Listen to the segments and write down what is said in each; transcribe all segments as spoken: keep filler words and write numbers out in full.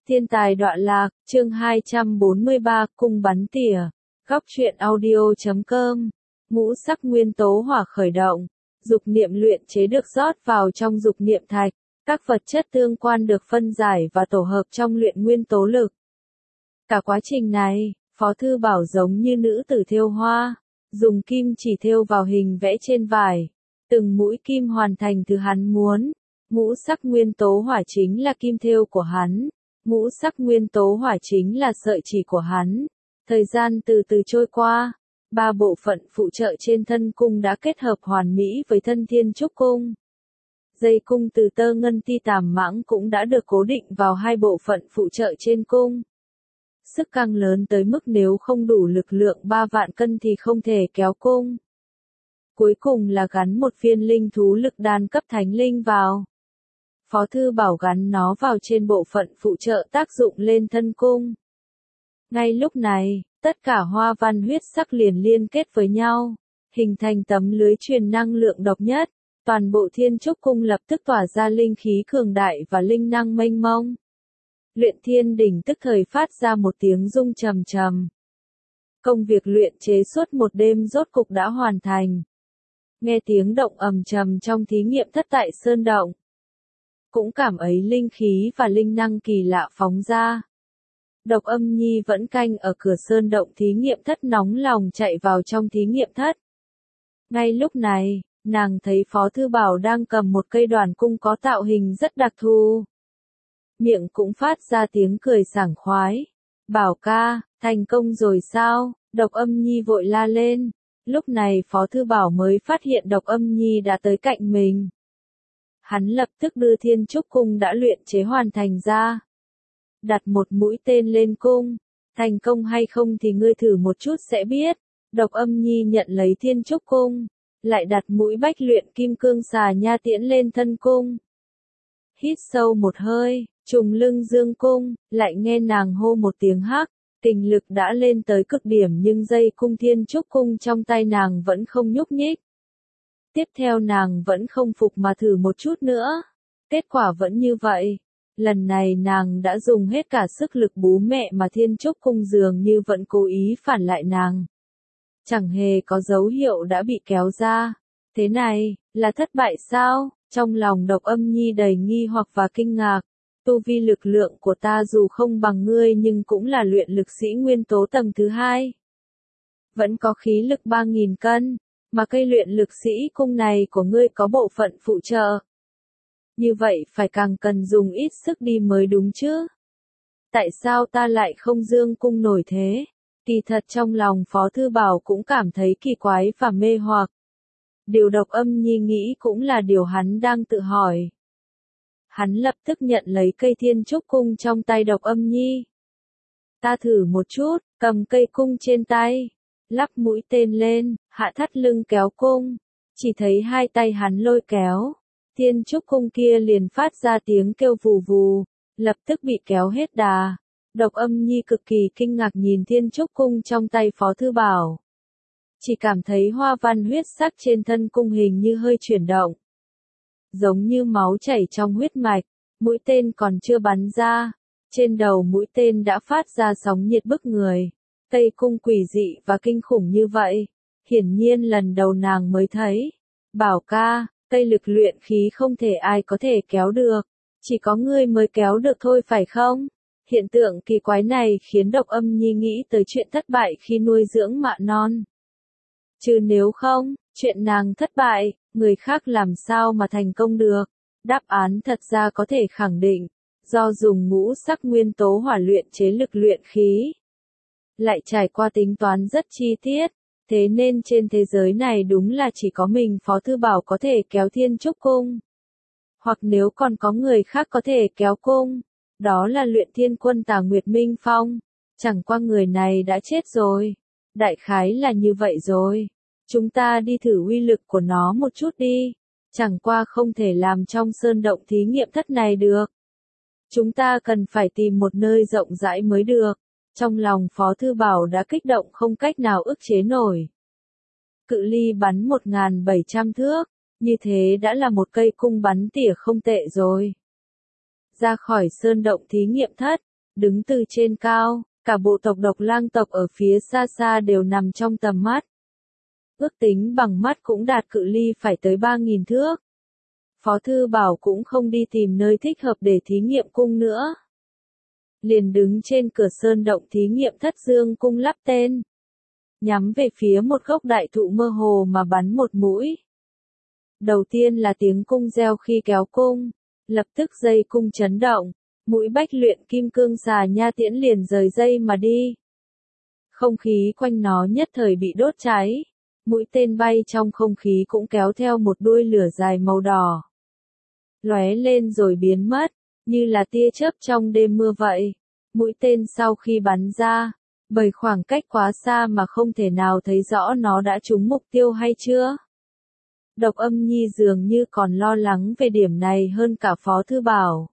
Thiên tài đọa lạc, chương hai trăm bốn mươi ba, cung bắn tỉa. Góc truyện audio chấm com. Ngũ sắc nguyên tố hỏa khởi động. Dục niệm luyện chế được rót vào trong dục niệm thạch. Các vật chất tương quan được phân giải và tổ hợp trong luyện nguyên tố lực. Cả quá trình này, Phó Thư Bảo giống như nữ tử thêu hoa, dùng kim chỉ thêu vào hình vẽ trên vải. Từng mũi kim hoàn thành thứ hắn muốn. Ngũ sắc nguyên tố hỏa chính là kim thêu của hắn. Ngũ sắc nguyên tố hỏa chính là sợi chỉ của hắn. Thời gian từ từ trôi qua, ba bộ phận phụ trợ trên thân cung đã kết hợp hoàn mỹ với thân thiên trúc cung. Dây cung từ tơ ngân ti tàm mãng cũng đã được cố định vào hai bộ phận phụ trợ trên cung. Sức căng lớn tới mức nếu không đủ lực lượng ba vạn cân thì không thể kéo cung. Cuối cùng là gắn một viên linh thú lực đan cấp thánh linh vào. Phó Thư Bảo gắn nó vào trên bộ phận phụ trợ tác dụng lên thân cung. Ngay lúc này, tất cả hoa văn huyết sắc liền liên kết với nhau, hình thành tấm lưới truyền năng lượng độc nhất. Toàn bộ thiên trúc cung lập tức tỏa ra linh khí cường đại và linh năng mênh mông. Luyện thiên đỉnh tức thời phát ra một tiếng rung trầm trầm. Công việc luyện chế suốt một đêm rốt cục đã hoàn thành. Nghe tiếng động ầm trầm trong thí nghiệm thất tại sơn động. Cũng cảm ấy linh khí và linh năng kỳ lạ phóng ra. Độc Âm Nhi vẫn canh ở cửa sơn động thí nghiệm thất nóng lòng chạy vào trong thí nghiệm thất. Ngay lúc này, nàng thấy Phó Thư Bảo đang cầm một cây đoàn cung có tạo hình rất đặc thù. Miệng cũng phát ra tiếng cười sảng khoái. Bảo ca, thành công rồi sao? Độc Âm Nhi vội la lên. Lúc này Phó Thư Bảo mới phát hiện Độc Âm Nhi đã tới cạnh mình. Hắn lập tức đưa thiên trúc cung đã luyện chế hoàn thành ra. Đặt một mũi tên lên cung. Thành công hay không thì ngươi thử một chút sẽ biết. Độc Âm Nhi nhận lấy thiên trúc cung. Lại đặt mũi bách luyện kim cương xà nha tiễn lên thân cung. Hít sâu một hơi, trùng lưng dương cung, lại nghe nàng hô một tiếng hắc. Kình lực đã lên tới cực điểm nhưng dây cung thiên trúc cung trong tay nàng vẫn không nhúc nhích. Tiếp theo nàng vẫn không phục mà thử một chút nữa. Kết quả vẫn như vậy. Lần này nàng đã dùng hết cả sức lực bú mẹ mà thiên trúc cung dường như vẫn cố ý phản lại nàng. Chẳng hề có dấu hiệu đã bị kéo ra. Thế này, là thất bại sao? Trong lòng Độc Âm Nhi đầy nghi hoặc và kinh ngạc. Tu vi lực lượng của ta dù không bằng ngươi nhưng cũng là luyện lực sĩ nguyên tố tầng thứ hai. Vẫn có khí lực ba nghìn cân. Mà cây luyện lực sĩ cung này của ngươi có bộ phận phụ trợ. Như vậy phải càng cần dùng ít sức đi mới đúng chứ. Tại sao ta lại không dương cung nổi thế? Kỳ thật trong lòng Phó Thư Bảo cũng cảm thấy kỳ quái và mê hoặc. Điều Độc Âm Nhi nghĩ cũng là điều hắn đang tự hỏi. Hắn lập tức nhận lấy cây thiên trúc cung trong tay Độc Âm Nhi. Ta thử một chút, cầm cây cung trên tay. Lắp mũi tên lên, hạ thắt lưng kéo cung. Chỉ thấy hai tay hắn lôi kéo. Thiên trúc cung kia liền phát ra tiếng kêu vù vù. Lập tức bị kéo hết đà. Độc Âm Nhi cực kỳ kinh ngạc nhìn thiên trúc cung trong tay Phó Thư Bảo. Chỉ cảm thấy hoa văn huyết sắc trên thân cung hình như hơi chuyển động. Giống như máu chảy trong huyết mạch. Mũi tên còn chưa bắn ra. Trên đầu mũi tên đã phát ra sóng nhiệt bức người. Cây cung quỷ dị và kinh khủng như vậy, hiển nhiên lần đầu nàng mới thấy. Bảo ca, cây lực luyện khí không thể ai có thể kéo được, chỉ có ngươi mới kéo được thôi phải không? Hiện tượng kỳ quái này khiến Độc Âm Nhi nghĩ tới chuyện thất bại khi nuôi dưỡng mạ non. Chứ nếu không, chuyện nàng thất bại, người khác làm sao mà thành công được? Đáp án thật ra có thể khẳng định, do dùng ngũ sắc nguyên tố hỏa luyện chế lực luyện khí. Lại trải qua tính toán rất chi tiết, thế nên trên thế giới này đúng là chỉ có mình Phó Thư Bảo có thể kéo thiên trúc cung. Hoặc nếu còn có người khác có thể kéo cung, đó là luyện thiên quân Tà Nguyệt Minh Phong, chẳng qua người này đã chết rồi. Đại khái là như vậy rồi, chúng ta đi thử uy lực của nó một chút đi, chẳng qua không thể làm trong sơn động thí nghiệm thất này được. Chúng ta cần phải tìm một nơi rộng rãi mới được. Trong lòng Phó Thư Bảo đã kích động không cách nào ức chế nổi. Cự ly bắn một nghìn bảy trăm thước, như thế đã là một cây cung bắn tỉa không tệ rồi. Ra khỏi sơn động thí nghiệm thất, Đứng từ trên cao, cả bộ tộc Độc Lang tộc ở phía xa xa đều nằm trong tầm mắt. Ước tính bằng mắt cũng đạt cự ly phải tới ba nghìn thước. Phó Thư Bảo cũng không đi tìm nơi thích hợp để thí nghiệm cung nữa. Liền đứng trên cửa sơn động thí nghiệm Thất Dương cung lắp tên. Nhắm về phía một gốc đại thụ mơ hồ mà bắn một mũi. Đầu tiên là tiếng cung reo khi kéo cung, lập tức dây cung chấn động, mũi bách luyện kim cương xà nha tiễn liền rời dây mà đi. Không khí quanh nó nhất thời bị đốt cháy, mũi tên bay trong không khí cũng kéo theo một đuôi lửa dài màu đỏ. Lóe lên rồi biến mất, như là tia chớp trong đêm mưa vậy. Mũi tên sau khi bắn ra, bởi khoảng cách quá xa mà không thể nào thấy rõ nó đã trúng mục tiêu hay chưa. Độc Âm Nhi dường như còn lo lắng về điểm này hơn cả Phó Thư Bảo.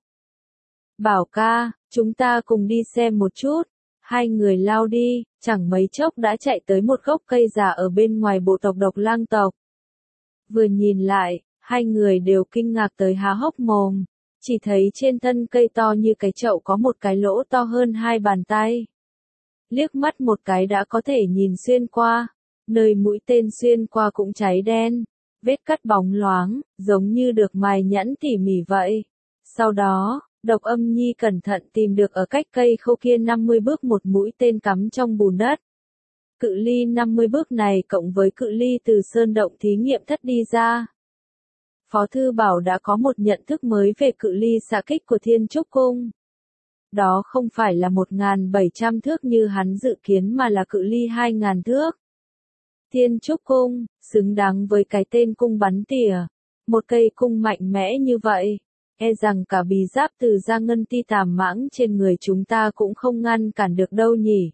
Bảo ca, chúng ta cùng đi xem một chút. Hai người lao đi, chẳng mấy chốc đã chạy tới một gốc cây già ở bên ngoài bộ tộc Độc Lang tộc. Vừa nhìn lại, hai người đều kinh ngạc tới há hốc mồm, chỉ thấy trên thân cây to như cái chậu có một cái lỗ to hơn hai bàn tay. Liếc mắt một cái đã có thể nhìn xuyên qua, nơi mũi tên xuyên qua cũng cháy đen, vết cắt bóng loáng, giống như được mài nhẵn tỉ mỉ vậy. Sau đó, Độc Âm Nhi cẩn thận tìm được ở cách cây khâu kia năm mươi bước một mũi tên cắm trong bùn đất. Cự ly năm mươi bước này cộng với cự ly từ sơn động thí nghiệm thất đi ra. Phó Thư Bảo đã có một nhận thức mới về cự ly xạ kích của Thiên Trúc Cung. Đó không phải là một nghìn bảy trăm thước như hắn dự kiến mà là cự ly hai nghìn thước. Thiên Trúc Cung, xứng đáng với cái tên cung bắn tỉa. Một cây cung mạnh mẽ như vậy, e rằng cả bì giáp từ da ngân ti tàm mãng trên người chúng ta cũng không ngăn cản được đâu nhỉ.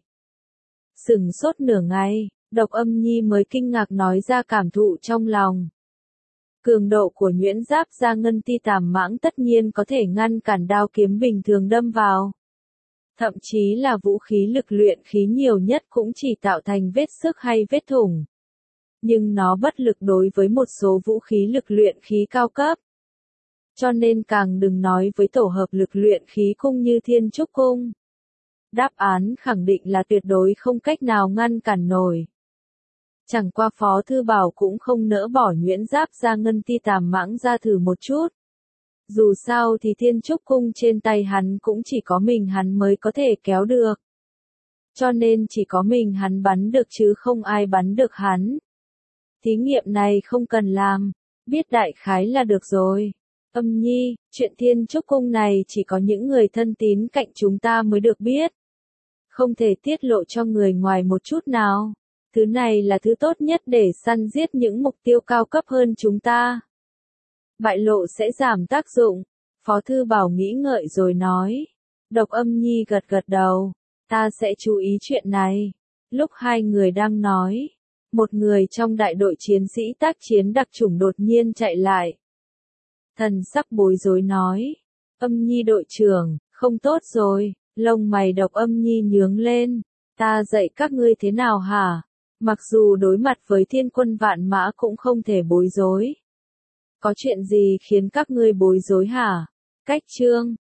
Sửng sốt nửa ngày, Độc Âm Nhi mới kinh ngạc nói ra cảm thụ trong lòng. Cường độ của nhuyễn giáp da ngân ti tàm mãng tất nhiên có thể ngăn cản đao kiếm bình thường đâm vào. Thậm chí là vũ khí lực luyện khí nhiều nhất cũng chỉ tạo thành vết xước hay vết thủng. Nhưng nó bất lực đối với một số vũ khí lực luyện khí cao cấp. Cho nên càng đừng nói với tổ hợp lực luyện khí cung như Thiên Trúc Cung. Đáp án khẳng định là tuyệt đối không cách nào ngăn cản nổi. Chẳng qua Phó Thư Bảo cũng không nỡ bỏ nhuyễn giáp da ngân ti tàm mãng ra thử một chút. Dù sao thì Thiên Trúc Cung trên tay hắn cũng chỉ có mình hắn mới có thể kéo được. Cho nên chỉ có mình hắn bắn được chứ không ai bắn được hắn. Thí nghiệm này không cần làm, biết đại khái là được rồi. Âm Nhi, chuyện Thiên Trúc Cung này chỉ có những người thân tín cạnh chúng ta mới được biết. Không thể tiết lộ cho người ngoài một chút nào. Thứ này là thứ tốt nhất để săn giết những mục tiêu cao cấp hơn chúng ta. Bại lộ sẽ giảm tác dụng. Phó Thư Bảo nghĩ ngợi rồi nói. Độc Âm Nhi gật gật đầu. Ta sẽ chú ý chuyện này. Lúc hai người đang nói, một người trong đại đội chiến sĩ tác chiến đặc chủng đột nhiên chạy lại. Thần sắc bối rối nói. Âm Nhi đội trưởng, không tốt rồi. Lông mày Độc Âm Nhi nhướng lên. Ta dạy các ngươi thế nào hả? Mặc dù đối mặt với thiên quân vạn mã cũng không thể bối rối. Có chuyện gì khiến các ngươi bối rối hả? Cách chương